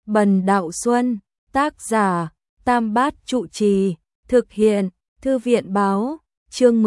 Bần Đạo Xuân, tác giả, Tam Bát Trụ Trì, thực hiện, Thư viện báo, chương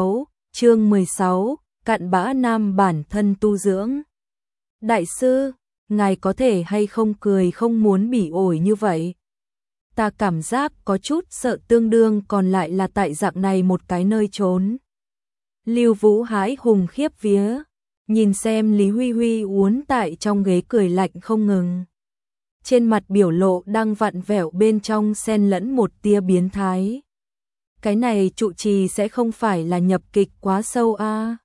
16, cặn bã nam bản thân tu dưỡng. Đại sư, ngài có thể hay không cười không muốn bỉ ổi như vậy? Ta cảm giác có chút sợ tương đương còn lại là tại dạng này một cái nơi trốn. Lưu Vũ hãi hùng khiếp vía, nhìn xem Lý Huy Huy uốn tại trong ghế cười lạnh không ngừng. Trên mặt biểu lộ đang vặn vẹo bên trong xen lẫn một tia biến thái. Cái này trụ trì sẽ không phải là nhập kịch quá sâu a?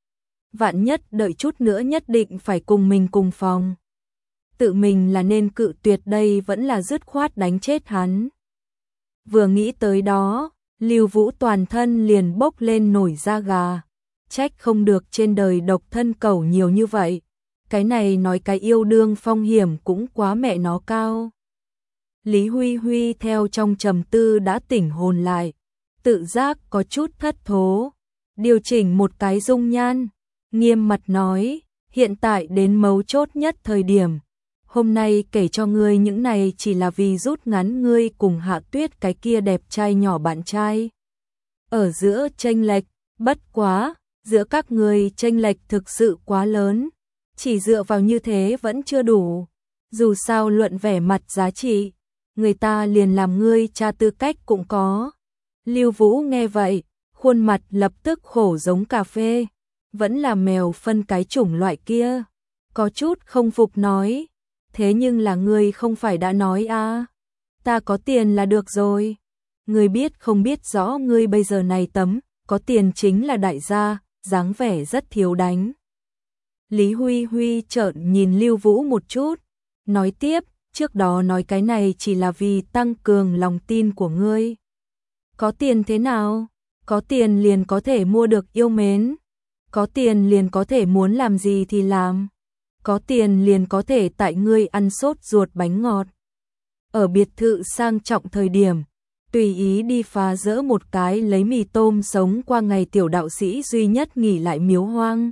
Vạn nhất đợi chút nữa nhất định phải cùng mình cùng phòng. Tự mình là nên cự tuyệt đây vẫn là dứt khoát đánh chết hắn. Vừa nghĩ tới đó, Lưu Vũ toàn thân liền bốc lên nổi da gà. Trách không được trên đời độc thân cẩu nhiều như vậy. Cái này nói cái yêu đương phong hiểm cũng quá mẹ nó cao. Lý Huy Huy theo trong trầm tư đã tỉnh hồn lại, tự giác có chút thất thố, điều chỉnh một cái dung nhan, nghiêm mặt nói, hiện tại đến mấu chốt nhất thời điểm. Hôm nay kể cho ngươi những này chỉ là vì rút ngắn ngươi cùng Hạ Tuyết cái kia đẹp trai nhỏ bạn trai. Ở giữa chênh lệch, bất quá, giữa các ngươi chênh lệch thực sự quá lớn. Chỉ dựa vào như thế vẫn chưa đủ. Dù sao luận vẻ mặt giá trị, người ta liền làm ngươi cha tư cách cũng có. Lưu Vũ nghe vậy, khuôn mặt lập tức khổ giống cà phê. Vẫn là mèo phân cái chủng loại kia. Có chút không phục nói. Thế nhưng là ngươi không phải đã nói à? Ta có tiền là được rồi. Ngươi biết không biết rõ ngươi bây giờ này tấm, có tiền chính là đại gia, dáng vẻ rất thiếu đánh. Lý Huy Huy trợn nhìn Lưu Vũ một chút, nói tiếp, trước đó nói cái này chỉ là vì tăng cường lòng tin của ngươi. Có tiền thế nào? Có tiền liền có thể mua được yêu mến. Có tiền liền có thể muốn làm gì thì làm. Có tiền liền có thể tại ngươi ăn sốt ruột bánh ngọt. Ở biệt thự sang trọng thời điểm, tùy ý đi phá rỡ một cái lấy mì tôm sống qua ngày tiểu đạo sĩ duy nhất nghỉ lại miếu hoang.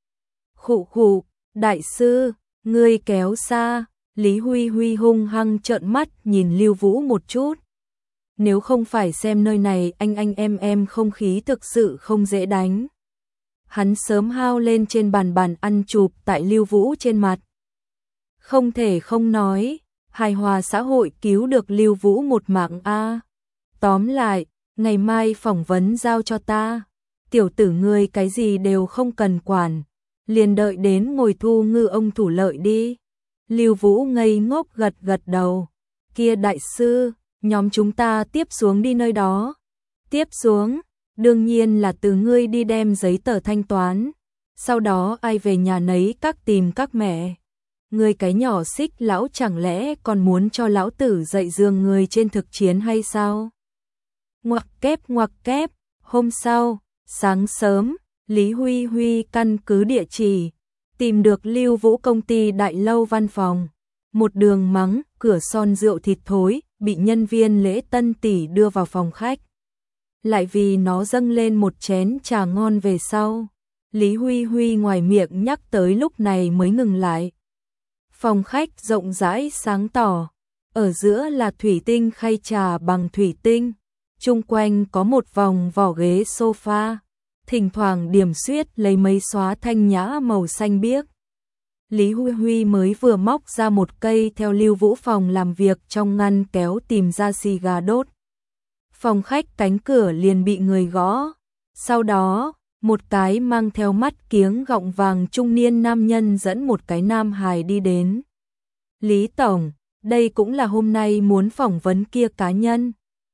Khụ khụ, đại sư, ngươi kéo xa. Lý Huy Huy hung hăng trợn mắt nhìn Lưu Vũ một chút. Nếu không phải xem nơi này anh em không khí thực sự không dễ đánh. Hắn sớm hao lên trên bàn ăn chụp tại Lưu Vũ trên mặt. Không thể không nói, hài hòa xã hội cứu được Lưu Vũ một mạng a. Tóm lại, ngày mai phỏng vấn giao cho ta. Tiểu tử ngươi cái gì đều không cần quản. Liền đợi đến ngồi thu ngư ông thủ lợi đi. Lưu Vũ ngây ngốc gật đầu. Kia đại sư, nhóm chúng ta tiếp xuống đi nơi đó. Tiếp xuống, đương nhiên là từ ngươi đi đem giấy tờ thanh toán. Sau đó ai về nhà nấy các tìm các mẹ. Ngươi cái nhỏ xích lão chẳng lẽ còn muốn cho lão tử dạy dường người trên thực chiến hay sao? Ngoặc kép, hôm sau, sáng sớm. Lý Huy Huy căn cứ địa chỉ, tìm được Lưu Vũ công ty đại lâu văn phòng. Một đường mắng, cửa son rượu thịt thối, bị nhân viên lễ tân tỷ đưa vào phòng khách. Lại vì nó dâng lên một chén trà ngon về sau. Lý Huy Huy ngoài miệng nhắc tới lúc này mới ngừng lại. Phòng khách rộng rãi sáng tỏ, ở giữa là thủy tinh khay trà bằng thủy tinh. Chung quanh có một vòng vỏ ghế sofa. Thỉnh thoảng điểm xuyết lấy mấy xóa thanh nhã màu xanh biếc. Lý Huy Huy mới vừa móc ra một cây theo Lưu Vũ phòng làm việc trong ngăn kéo tìm ra xì gà đốt. Phòng khách cánh cửa liền bị người gõ. Sau đó, một cái mang theo mắt kiếng gọng vàng trung niên nam nhân dẫn một cái nam hài đi đến. Lý Tổng, đây cũng là hôm nay muốn phỏng vấn kia cá nhân.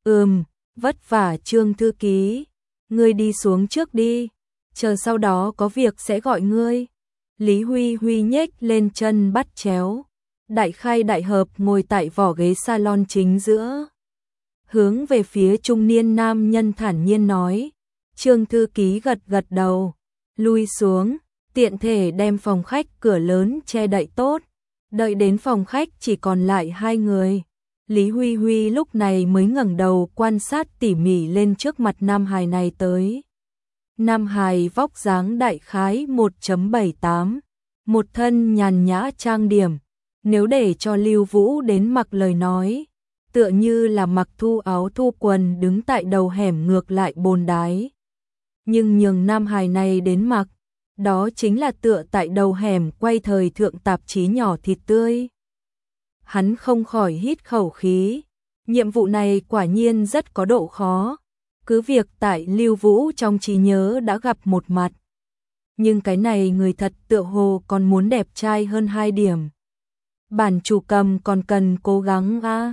Vất vả Trương thư ký. Ngươi đi xuống trước đi, chờ sau đó có việc sẽ gọi ngươi. Lý Huy Huy nhếch lên chân bắt chéo. Đại khai đại hợp ngồi tại vỏ ghế salon chính giữa. Hướng về phía trung niên nam nhân thản nhiên nói. Trương thư ký gật đầu, lui xuống, tiện thể đem phòng khách cửa lớn che đậy tốt. Đợi đến phòng khách chỉ còn lại hai người. Lý Huy Huy lúc này mới ngẩng đầu quan sát tỉ mỉ lên trước mặt nam hài này tới. Nam hài vóc dáng đại khái 1.78, một thân nhàn nhã trang điểm, Nếu để cho Lưu Vũ đến mặc lời nói, tựa như là mặc thu áo thu quần đứng tại đầu hẻm ngược lại bồn đái. Nhưng nhường nam hài này đến mặc, đó chính là tựa tại đầu hẻm quay thời thượng tạp chí nhỏ thịt tươi. Hắn không khỏi hít khẩu khí, nhiệm vụ này quả nhiên rất có độ khó, cứ việc tại Lưu Vũ trong trí nhớ đã gặp một mặt. Nhưng cái này người thật tựa hồ còn muốn đẹp trai hơn 2 điểm. Bản chủ cầm còn cần cố gắng a.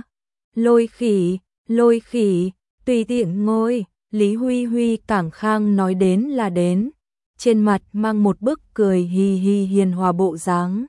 Lôi khỉ, tùy tiện ngồi, Lý Huy Huy cảng khang nói đến là đến, trên mặt mang một bức cười hi hi hiền hòa bộ dáng.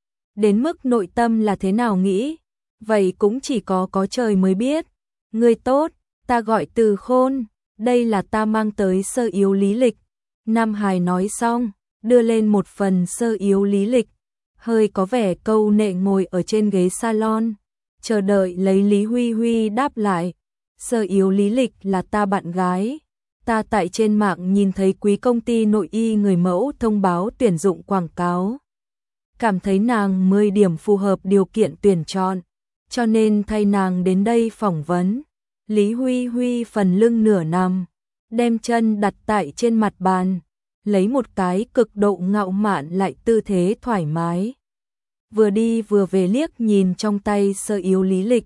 Đến mức nội tâm là thế nào nghĩ, vậy cũng chỉ có trời mới biết. Người tốt, ta gọi Từ Khôn, đây là ta mang tới sơ yếu lý lịch. Nam hài nói xong, đưa lên một phần sơ yếu lý lịch, hơi có vẻ câu nệ ngồi ở trên ghế salon, chờ đợi lấy Lý Huy Huy đáp lại. Sơ yếu lý lịch là ta bạn gái, ta tại trên mạng nhìn thấy quý công ty nội y người mẫu thông báo tuyển dụng quảng cáo. Cảm thấy nàng 10 điểm phù hợp điều kiện tuyển chọn, cho nên thay nàng đến đây phỏng vấn. Lý Huy Huy phần lưng nửa nằm, đem chân đặt tại trên mặt bàn, lấy một cái cực độ ngạo mạn lại tư thế thoải mái. Vừa đi vừa về liếc nhìn trong tay sơ yếu lý lịch.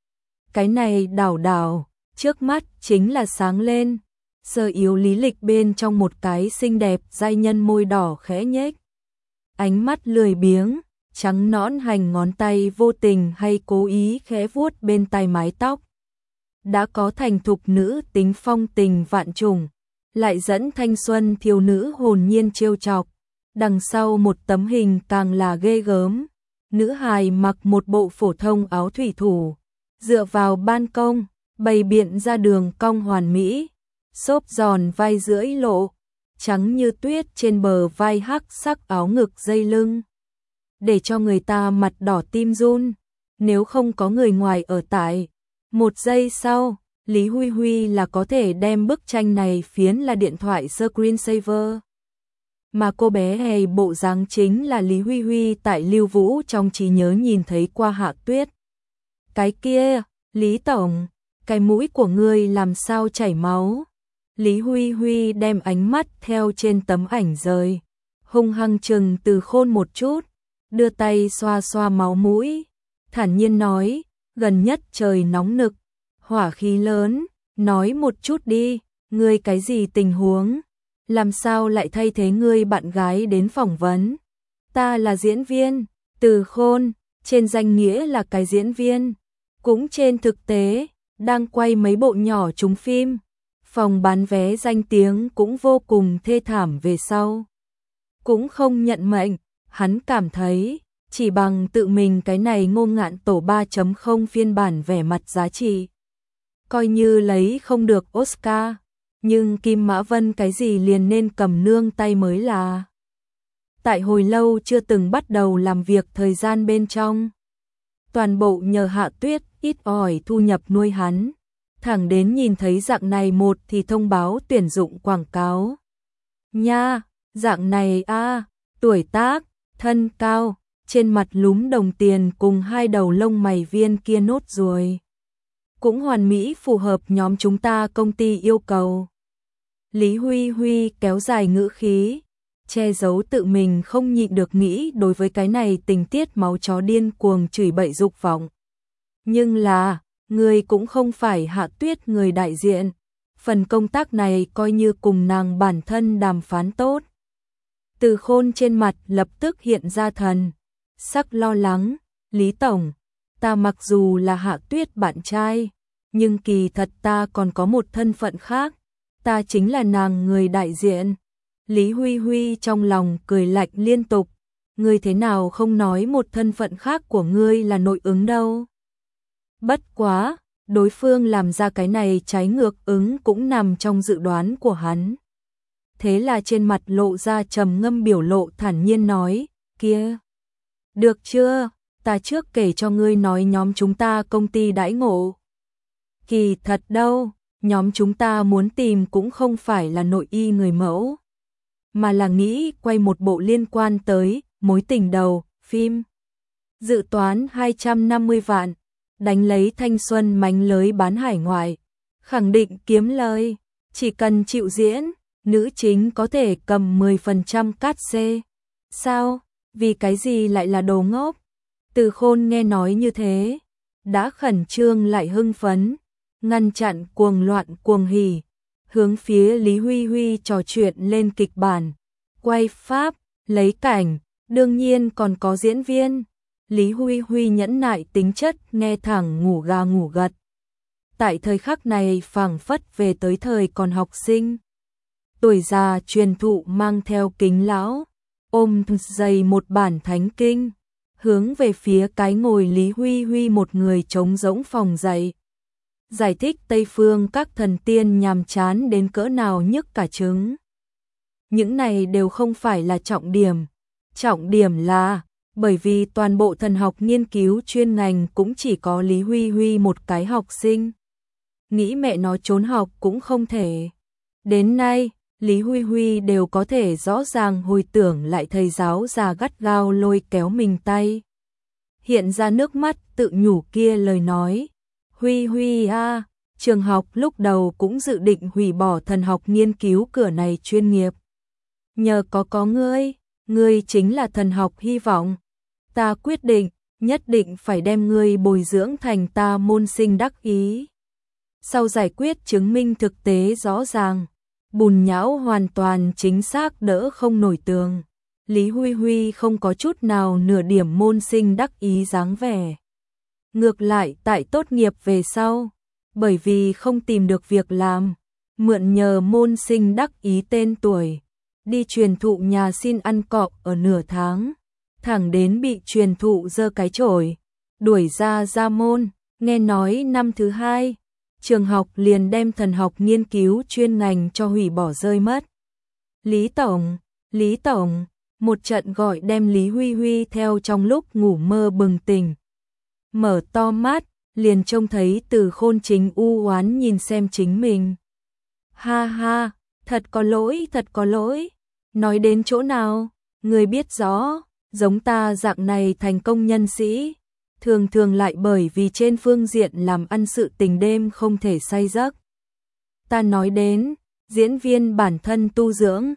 Cái này đảo, trước mắt chính là sáng lên. Sơ yếu lý lịch bên trong một cái xinh đẹp giai nhân môi đỏ khẽ nhếch. Ánh mắt lười biếng, trắng nõn hành ngón tay vô tình hay cố ý khẽ vuốt bên tai mái tóc. Đã có thành thục nữ tính phong tình vạn trùng, lại dẫn thanh xuân thiếu nữ hồn nhiên trêu chọc. Đằng sau một tấm hình càng là ghê gớm. Nữ hài mặc một bộ phổ thông áo thủy thủ, dựa vào ban công, bày biện ra đường cong hoàn mỹ, xốp giòn vai rưỡi lộ, trắng như tuyết trên bờ vai hắc sắc áo ngực dây lưng. Để cho người ta mặt đỏ tim run, nếu không có người ngoài ở tại. Một giây sau, Lý Huy Huy là có thể đem bức tranh này phiến là điện thoại screensaver. Mà cô bé hề bộ dáng chính là Lý Huy Huy tại Lưu Vũ trong trí nhớ nhìn thấy qua Hạ Tuyết. Cái kia, Lý Tổng, cái mũi của ngươi làm sao chảy máu? Lý Huy Huy đem ánh mắt theo trên tấm ảnh rời, hung hăng chừng Từ Khôn một chút, đưa tay xoa xoa máu mũi, thản nhiên nói, gần nhất trời nóng nực, hỏa khí lớn, nói một chút đi, ngươi cái gì tình huống? Làm sao lại thay thế ngươi bạn gái đến phỏng vấn? Ta là diễn viên, Từ Khôn, trên danh nghĩa là cái diễn viên, cũng trên thực tế, đang quay mấy bộ nhỏ trúng phim. Phòng bán vé danh tiếng cũng vô cùng thê thảm về sau. Cũng không nhận mệnh, hắn cảm thấy, chỉ bằng tự mình cái này Ngô Ngạn Tổ 3.0 phiên bản vẻ mặt giá trị. Coi như lấy không được Oscar. Nhưng Kim Mã Vân cái gì liền nên cầm nương tay mới là. Tại hồi lâu chưa từng bắt đầu làm việc thời gian bên trong. Toàn bộ nhờ Hạ Tuyết ít ỏi thu nhập nuôi hắn. Thẳng đến nhìn thấy dạng này một thì thông báo tuyển dụng quảng cáo. Nha, dạng này tuổi tác, thân cao, trên mặt lúm đồng tiền cùng 2 đầu lông mày viên kia nốt ruồi. Cũng hoàn mỹ phù hợp nhóm chúng ta công ty yêu cầu. Lý Huy Huy kéo dài ngữ khí, che giấu tự mình không nhịn được nghĩ đối với cái này tình tiết máu chó điên cuồng chửi bậy dục vọng. Nhưng là, người cũng không phải Hạ Tuyết người đại diện, phần công tác này coi như cùng nàng bản thân đàm phán tốt. Từ Khôn trên mặt lập tức hiện ra thần sắc lo lắng, Lý Tổng, ta mặc dù là Hạ Tuyết bạn trai, nhưng kỳ thật ta còn có một thân phận khác, ta chính là nàng người đại diện. Lý Huy Huy trong lòng cười lạnh liên tục, ngươi thế nào không nói một thân phận khác của ngươi là nội ứng đâu. Bất quá, đối phương làm ra cái này trái ngược ứng cũng nằm trong dự đoán của hắn. Thế là trên mặt lộ ra trầm ngâm biểu lộ thản nhiên nói, kia, được chưa, ta trước kể cho ngươi nói nhóm chúng ta công ty đãi ngộ. Kỳ thật đâu, nhóm chúng ta muốn tìm cũng không phải là nội y người mẫu, mà là nghĩ quay một bộ liên quan tới mối tình đầu, phim. Dự toán 250 vạn, đánh lấy thanh xuân mánh lới bán hải ngoại, khẳng định kiếm lời, chỉ cần chịu diễn, nữ chính có thể cầm 10% cát xê. Sao? Vì cái gì lại là đồ ngốc? Từ Khôn nghe nói như thế, đã khẩn trương lại hưng phấn, ngăn chặn cuồng loạn cuồng hỉ, hướng phía Lý Huy Huy trò chuyện lên kịch bản, quay pháp, lấy cảnh, đương nhiên còn có diễn viên. Lý Huy Huy nhẫn nại tính chất nghe thẳng ngủ gà ngủ gật. Tại thời khắc này phảng phất về tới thời còn học sinh. Tuổi già truyền thụ mang theo kính lão, ôm dày một bản thánh kinh, hướng về phía cái ngồi Lý Huy Huy một người trống rỗng phòng dậy. Giải thích Tây phương các thần tiên nhàm chán đến cỡ nào nhức cả trứng. Những này đều không phải là trọng điểm là bởi vì toàn bộ thần học nghiên cứu chuyên ngành cũng chỉ có Lý Huy Huy một cái học sinh. Nghĩ mẹ nó trốn học cũng không thể. Đến nay, Lý Huy Huy đều có thể rõ ràng hồi tưởng lại thầy giáo già gắt gao lôi kéo mình tay. Hiện ra nước mắt tự nhủ kia lời nói. Huy Huy a, trường học lúc đầu cũng dự định hủy bỏ thần học nghiên cứu cửa này chuyên nghiệp. Nhờ có ngươi chính là thần học hy vọng. Ta quyết định, nhất định phải đem ngươi bồi dưỡng thành ta môn sinh đắc ý. Sau giải quyết chứng minh thực tế rõ ràng, bùn nhão hoàn toàn chính xác đỡ không nổi tường. Lý Huy Huy không có chút nào nửa điểm môn sinh đắc ý dáng vẻ. Ngược lại tại tốt nghiệp về sau, bởi vì không tìm được việc làm, mượn nhờ môn sinh đắc ý tên tuổi, đi truyền thụ nhà xin ăn cọ ở nửa tháng, thẳng đến bị truyền thụ giơ cái chổi, đuổi ra môn. Nghe nói năm thứ 2, trường học liền đem thần học nghiên cứu chuyên ngành cho hủy bỏ rơi mất. Lý Tổng, một trận gọi đem Lý Huy Huy theo trong lúc ngủ mơ bừng tỉnh. Mở to mắt, liền trông thấy Từ Khôn chính u oán nhìn xem chính mình. Ha ha, thật có lỗi. Nói đến chỗ nào, người biết rõ, giống ta dạng này thành công nhân sĩ, thường lại bởi vì trên phương diện làm ăn sự tình đêm không thể say giấc. Ta nói đến, diễn viên bản thân tu dưỡng.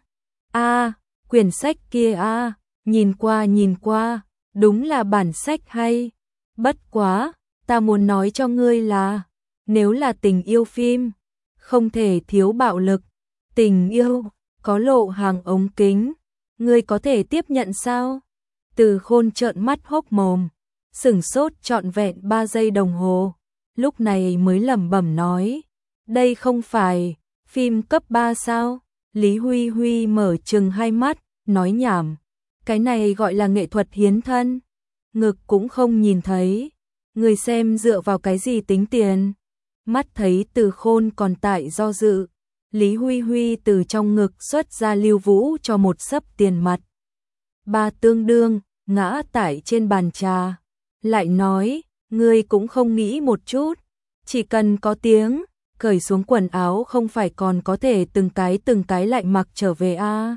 Quyển sách kia nhìn qua, đúng là bản sách hay. Bất quá, ta muốn nói cho ngươi là, nếu là tình yêu phim, không thể thiếu bạo lực. Tình yêu, có lộ hàng ống kính, ngươi có thể tiếp nhận sao? Từ Khôn trợn mắt hốc mồm, sửng sốt trọn vẹn 3 giây đồng hồ, lúc này mới lẩm bẩm nói, đây không phải phim cấp 3 sao? Lý Huy Huy mở trừng hai mắt, nói nhảm, cái này gọi là nghệ thuật hiến thân, ngực cũng không nhìn thấy, người xem dựa vào cái gì tính tiền? Mắt thấy Từ Khôn còn tại do dự, Lý Huy Huy từ trong ngực xuất ra Lưu Vũ cho một xấp tiền mặt. Ba tương đương, ngã tại trên bàn trà, lại nói, ngươi cũng không nghĩ một chút, chỉ cần có tiếng, cởi xuống quần áo không phải còn có thể từng cái lại mặc trở về a?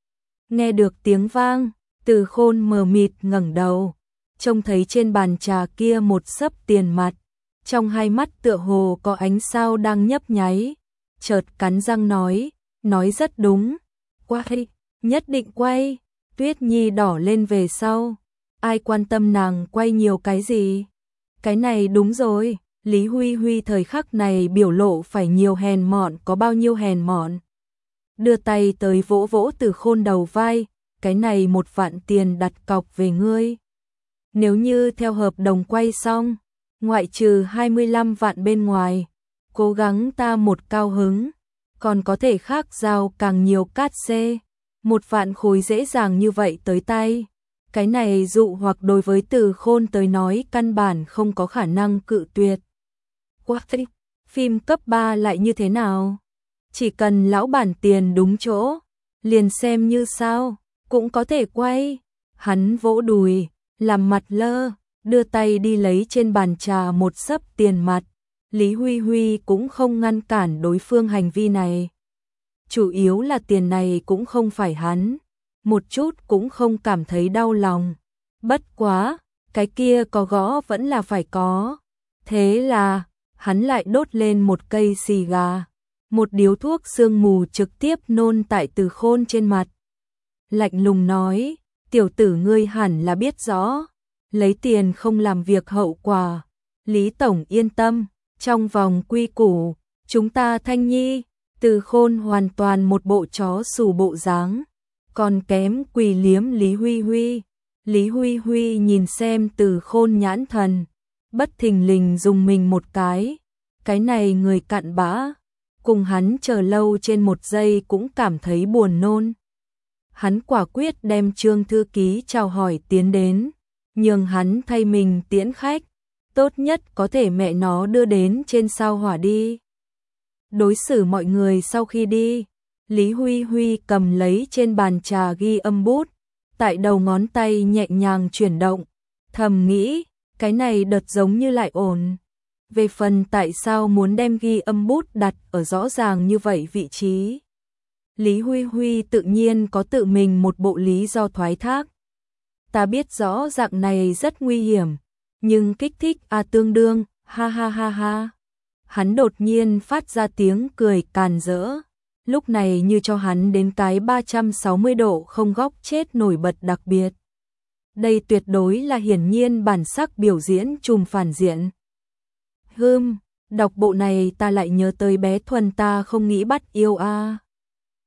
Nghe được tiếng vang, Từ Khôn mờ mịt ngẩng đầu, trông thấy trên bàn trà kia một xấp tiền mặt, trong hai mắt tựa hồ có ánh sao đang nhấp nháy, chợt cắn răng nói rất đúng, quay, nhất định quay. Tuyết Nhi đỏ lên về sau, ai quan tâm nàng quay nhiều cái gì? Cái này đúng rồi, Lý Huy Huy thời khắc này biểu lộ phải nhiều hèn mọn có bao nhiêu hèn mọn. Đưa tay tới vỗ vỗ Từ Khôn đầu vai, cái này 1 vạn tiền đặt cọc về ngươi. Nếu như theo hợp đồng quay xong, ngoại trừ 25 vạn bên ngoài, cố gắng ta một cao hứng, còn có thể khác giao càng nhiều cát xê. 1 vạn khối dễ dàng như vậy tới tay. Cái này dụ hoặc đối với Từ Khôn tới nói căn bản không có khả năng cự tuyệt. Quá thích, phim cấp 3 lại như thế nào? Chỉ cần lão bản tiền đúng chỗ, liền xem như sao, cũng có thể quay. Hắn vỗ đùi, làm mặt lơ, đưa tay đi lấy trên bàn trà một xấp tiền mặt. Lý Huy Huy cũng không ngăn cản đối phương hành vi này. Chủ yếu là tiền này cũng không phải hắn, một chút cũng không cảm thấy đau lòng. Bất quá, cái kia có gõ vẫn là phải có. Thế là, hắn lại đốt lên một cây xì gà, một điếu thuốc sương mù trực tiếp nôn tại Từ Khôn trên mặt. Lạnh lùng nói, tiểu tử ngươi hẳn là biết rõ, lấy tiền không làm việc hậu quả. Lý Tổng yên tâm, trong vòng quy củ, chúng ta Thanh Nhi. Từ Khôn hoàn toàn một bộ chó xù bộ dáng, còn kém quỳ liếm Lý Huy Huy. Lý Huy Huy nhìn xem Từ Khôn nhãn thần, bất thình lình dùng mình một cái này người cặn bã, cùng hắn chờ lâu trên một giây cũng cảm thấy buồn nôn. Hắn quả quyết đem Trương thư ký chào hỏi tiến đến, nhường hắn thay mình tiễn khách, tốt nhất có thể mẹ nó đưa đến trên sao hỏa đi. Đối xử mọi người sau khi đi, Lý Huy Huy cầm lấy trên bàn trà ghi âm bút, tại đầu ngón tay nhẹ nhàng chuyển động, thầm nghĩ, cái này đợt giống như lại ổn. Về phần tại sao muốn đem ghi âm bút đặt ở rõ ràng như vậy vị trí, Lý Huy Huy tự nhiên có tự mình một bộ lý do thoái thác. Ta biết rõ dạng này rất nguy hiểm, nhưng kích thích tương đương, ha ha ha ha. Hắn đột nhiên phát ra tiếng cười càn rỡ, lúc này như cho hắn đến cái 360 độ không góc chết nổi bật đặc biệt. Đây tuyệt đối là hiển nhiên bản sắc biểu diễn trùm phản diện. Đọc bộ này ta lại nhớ tới bé Thuần ta không nghĩ bắt yêu a.